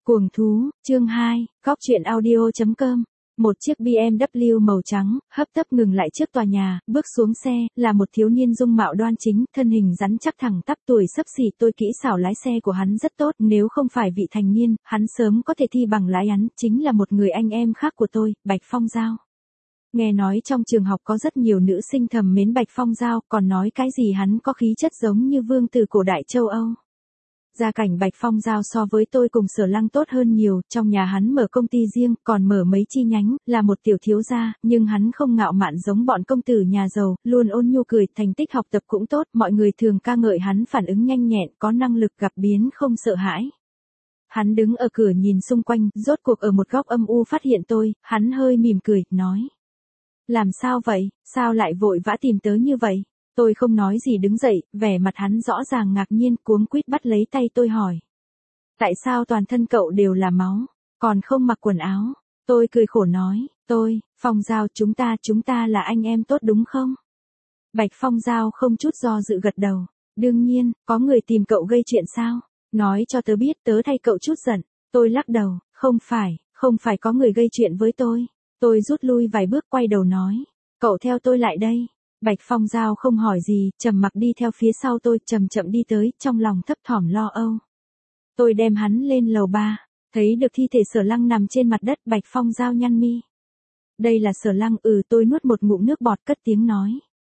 Cuồng thú, chương 2, góc truyện audio.com. Một chiếc BMW màu trắng, hấp tấp ngừng lại trước tòa nhà, bước xuống xe, là một thiếu niên dung mạo đoan chính, thân hình rắn chắc thẳng tắp, tuổi xấp xỉ. Tôi kỹ xảo lái xe của hắn rất tốt, nếu không phải vị thành niên, hắn sớm có thể thi bằng lái án, chính là một người anh em khác của tôi, Bạch Phong Giao. Nghe nói trong trường học có rất nhiều nữ sinh thầm mến Bạch Phong Giao, còn nói cái gì hắn có khí chất giống như vương tử cổ đại châu Âu. Gia cảnh Bạch Phong Giao so với tôi cùng Sở Lăng tốt hơn nhiều, trong nhà hắn mở công ty riêng, còn mở mấy chi nhánh, là một tiểu thiếu gia, nhưng hắn không ngạo mạn giống bọn công tử nhà giàu, luôn ôn nhu cười, thành tích học tập cũng tốt, mọi người thường ca ngợi hắn phản ứng nhanh nhẹn, có năng lực gặp biến không sợ hãi. Hắn đứng ở cửa nhìn xung quanh, rốt cuộc ở một góc âm u phát hiện tôi, hắn hơi mỉm cười, nói. Làm sao vậy, sao lại vội vã tìm tớ như vậy? Tôi không nói gì đứng dậy, vẻ mặt hắn rõ ràng ngạc nhiên, cuống quýt bắt lấy tay tôi hỏi. Tại sao toàn thân cậu đều là máu, còn không mặc quần áo? Tôi cười khổ nói, Phong Giao, chúng ta là anh em tốt đúng không? Bạch Phong Giao không chút do dự gật đầu. Đương nhiên, có người tìm cậu gây chuyện sao? Nói cho tớ biết, tớ thay cậu chút giận. Tôi lắc đầu, không phải có người gây chuyện với tôi. Tôi rút lui vài bước quay đầu nói, cậu theo tôi lại đây. Bạch Phong Giao không hỏi gì, trầm mặc đi theo phía sau tôi, chậm chậm đi tới, trong lòng thấp thỏm lo âu. Tôi đem hắn lên lầu 3, thấy được thi thể Sở Lăng nằm trên mặt đất, Bạch Phong Giao nhăn mi. Đây là Sở Lăng, tôi nuốt một ngụm nước bọt cất tiếng nói.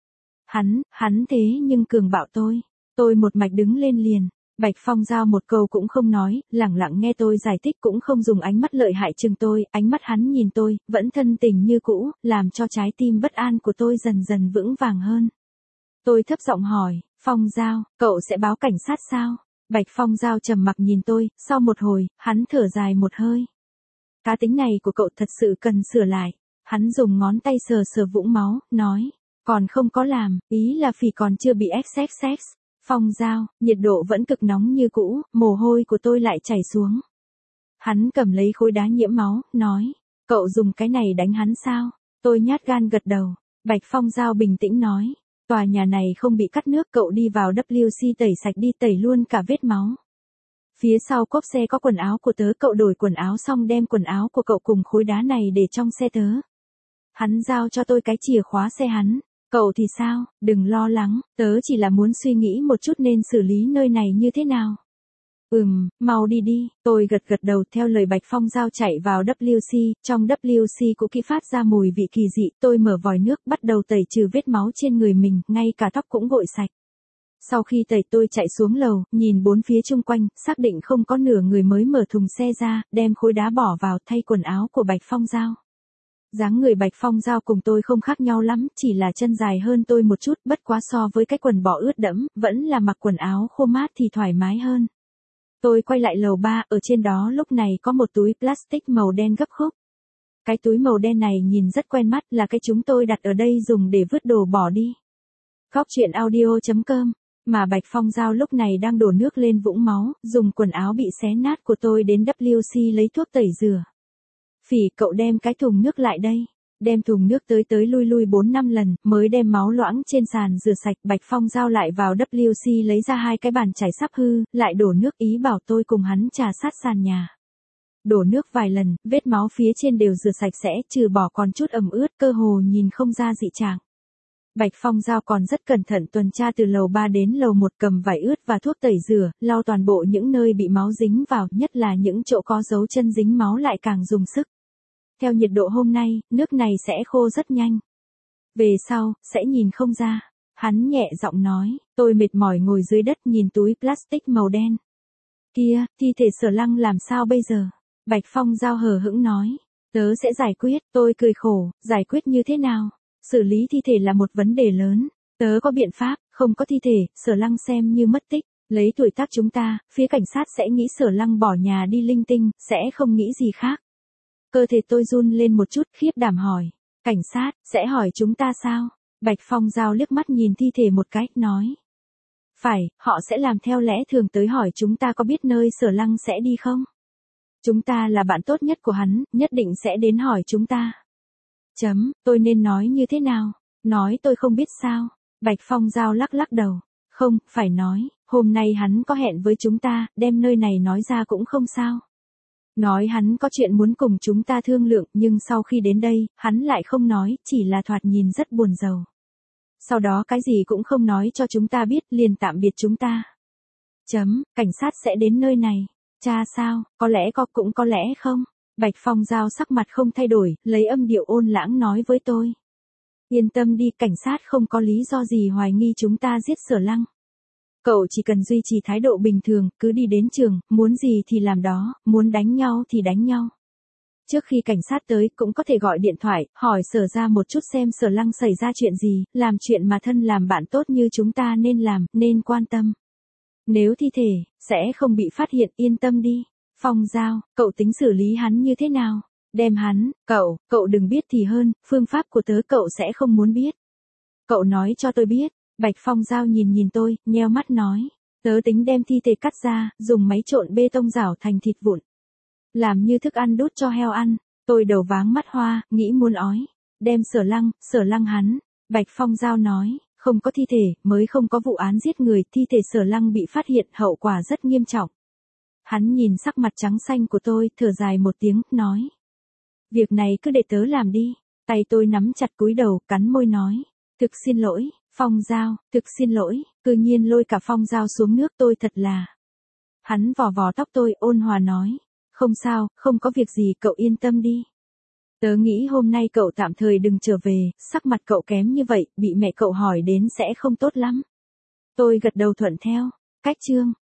Hắn thế nhưng cường bạo tôi một mạch đứng lên liền. Bạch Phong Giao một câu cũng không nói, lẳng lặng nghe tôi giải thích, cũng không dùng ánh mắt lợi hại chừng tôi, ánh mắt hắn nhìn tôi, vẫn thân tình như cũ, làm cho trái tim bất an của tôi dần dần vững vàng hơn. Tôi thấp giọng hỏi, Phong Giao, cậu sẽ báo cảnh sát sao? Bạch Phong Giao trầm mặc nhìn tôi, sau một hồi, hắn thở dài một hơi. Cá tính này của cậu thật sự cần sửa lại. Hắn dùng ngón tay sờ sờ vũng máu, nói, còn không có làm, ý là phỉ còn chưa bị XXX. Phong Giao, nhiệt độ vẫn cực nóng như cũ, mồ hôi của tôi lại chảy xuống. Hắn cầm lấy khối đá nhiễm máu, nói, cậu dùng cái này đánh hắn sao? Tôi nhát gan gật đầu. Bạch Phong Giao bình tĩnh nói, tòa nhà này không bị cắt nước, cậu đi vào WC tẩy sạch đi, tẩy luôn cả vết máu. Phía sau cốp xe có quần áo của tớ, cậu đổi quần áo xong đem quần áo của cậu cùng khối đá này để trong xe tớ. Hắn giao cho tôi cái chìa khóa xe hắn. Cậu thì sao, đừng lo lắng, tớ chỉ là muốn suy nghĩ một chút nên xử lý nơi này như thế nào. Mau đi, tôi gật đầu theo lời Bạch Phong Giao chạy vào WC, trong WC cũng phát ra mùi vị kỳ dị, tôi mở vòi nước bắt đầu tẩy trừ vết máu trên người mình, ngay cả tóc cũng gội sạch. Sau khi tẩy tôi chạy xuống lầu, nhìn bốn phía chung quanh, xác định không có nửa người mới mở thùng xe ra, đem khối đá bỏ vào thay quần áo của Bạch Phong Giao. Dáng người Bạch Phong Giao cùng tôi không khác nhau lắm, chỉ là chân dài hơn tôi một chút, bất quá so với cái quần bò ướt đẫm, vẫn là mặc quần áo khô mát thì thoải mái hơn. Tôi quay lại lầu 3, ở trên đó lúc này có một túi plastic màu đen gấp khúc. Cái túi màu đen này nhìn rất quen mắt, là cái chúng tôi đặt ở đây dùng để vứt đồ bỏ đi. Góc truyện audio.com, mà Bạch Phong Giao lúc này đang đổ nước lên vũng máu, dùng quần áo bị xé nát của tôi đến WC lấy thuốc tẩy rửa. Phỉ, cậu đem cái thùng nước lại đây. Đem thùng nước tới lui 4-5 lần, mới đem máu loãng trên sàn rửa sạch. Bạch Phong Giao lại vào WC lấy ra 2 cái bàn chải sắp hư, lại đổ nước, ý bảo tôi cùng hắn trà sát sàn nhà. Đổ nước vài lần, vết máu phía trên đều rửa sạch sẽ, trừ bỏ còn chút ẩm ướt, cơ hồ nhìn không ra dị trạng. Bạch Phong Giao còn rất cẩn thận tuần tra từ lầu 3 đến lầu 1, cầm vải ướt và thuốc tẩy rửa, lau toàn bộ những nơi bị máu dính vào, nhất là những chỗ có dấu chân dính máu lại càng dùng sức. Theo nhiệt độ hôm nay, nước này sẽ khô rất nhanh. Về sau, sẽ nhìn không ra. Hắn nhẹ giọng nói, tôi mệt mỏi ngồi dưới đất nhìn túi plastic màu đen. Kia, thi thể Sở Lăng làm sao bây giờ? Bạch Phong Giao hờ hững nói, tớ sẽ giải quyết. Tôi cười khổ, giải quyết như thế nào? Xử lý thi thể là một vấn đề lớn. Tớ có biện pháp, không có thi thể, Sở Lăng xem như mất tích. Lấy tuổi tác chúng ta, phía cảnh sát sẽ nghĩ Sở Lăng bỏ nhà đi linh tinh, sẽ không nghĩ gì khác. Cơ thể tôi run lên một chút, khiếp đảm hỏi. Cảnh sát, sẽ hỏi chúng ta sao? Bạch Phong Giao liếc mắt nhìn thi thể một cái, nói. Phải, họ sẽ làm theo lẽ thường tới hỏi chúng ta có biết nơi Sở Lăng sẽ đi không? Chúng ta là bạn tốt nhất của hắn, nhất định sẽ đến hỏi chúng ta. Tôi nên nói như thế nào? Nói tôi không biết sao? Bạch Phong Giao lắc đầu. Không, phải nói, hôm nay hắn có hẹn với chúng ta, đem nơi này nói ra cũng không sao. Nói hắn có chuyện muốn cùng chúng ta thương lượng, nhưng sau khi đến đây, hắn lại không nói, chỉ là thoạt nhìn rất buồn rầu. Sau đó cái gì cũng không nói cho chúng ta biết, liền tạm biệt chúng ta. Cảnh sát sẽ đến nơi này. Cha sao, có lẽ cũng có lẽ không. Bạch Phong Giao sắc mặt không thay đổi, lấy âm điệu ôn lãng nói với tôi. Yên tâm đi, cảnh sát không có lý do gì hoài nghi chúng ta giết Sở Lăng. Cậu chỉ cần duy trì thái độ bình thường, cứ đi đến trường, muốn gì thì làm đó, muốn đánh nhau thì đánh nhau. Trước khi cảnh sát tới cũng có thể gọi điện thoại, hỏi Sở ra một chút xem Sở Lăng xảy ra chuyện gì, làm chuyện mà thân làm bạn tốt như chúng ta nên làm, nên quan tâm. Nếu thi thể, sẽ không bị phát hiện, yên tâm đi. Phong Giao, cậu tính xử lý hắn như thế nào? Đem hắn, cậu đừng biết thì hơn, phương pháp của tớ cậu sẽ không muốn biết. Cậu nói cho tôi biết. Bạch Phong Giao nhìn tôi, nheo mắt nói. Tớ tính đem thi thể cắt ra, dùng máy trộn bê tông rảo thành thịt vụn. Làm như thức ăn đút cho heo ăn. Tôi đầu váng mắt hoa, nghĩ muốn ói. Đem Sở Lăng hắn. Bạch Phong Giao nói, không có thi thể, mới không có vụ án giết người, thi thể Sở Lăng bị phát hiện, hậu quả rất nghiêm trọng. Hắn nhìn sắc mặt trắng xanh của tôi, thở dài một tiếng, nói. Việc này cứ để tớ làm đi. Tay tôi nắm chặt cúi đầu, cắn môi nói. Thực xin lỗi, Phong Giao, thực xin lỗi, cư nhiên lôi cả Phong Giao xuống nước, tôi thật là. Hắn vò tóc tôi, ôn hòa nói. Không sao, không có việc gì, cậu yên tâm đi. Tớ nghĩ hôm nay cậu tạm thời đừng trở về, sắc mặt cậu kém như vậy, bị mẹ cậu hỏi đến sẽ không tốt lắm. Tôi gật đầu thuận theo. Cách chương